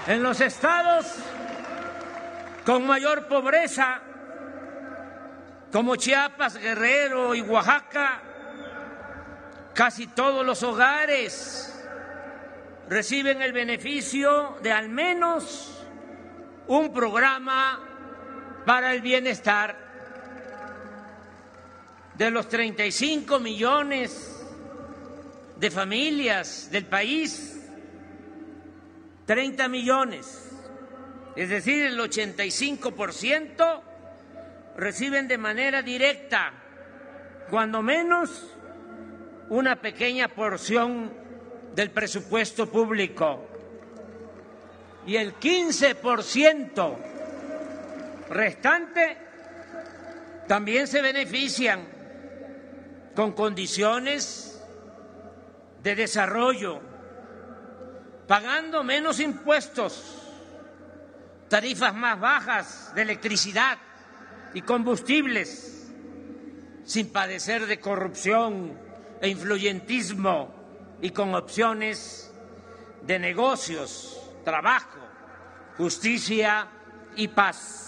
En los estados con mayor pobreza, como Chiapas, Guerrero y Oaxaca, casi todos los hogares reciben el beneficio de al menos un programa para el bienestar. De los 35 millones de familias del país, 30 millones, es decir, el 85%, reciben de manera directa, cuando menos, una pequeña porción del presupuesto público. Y el 15% restante también se benefician con condiciones de desarrollo, pagando menos impuestos, tarifas más bajas de electricidad y combustibles, sin padecer de corrupción e influyentismo y con opciones de negocios, trabajo, justicia y paz.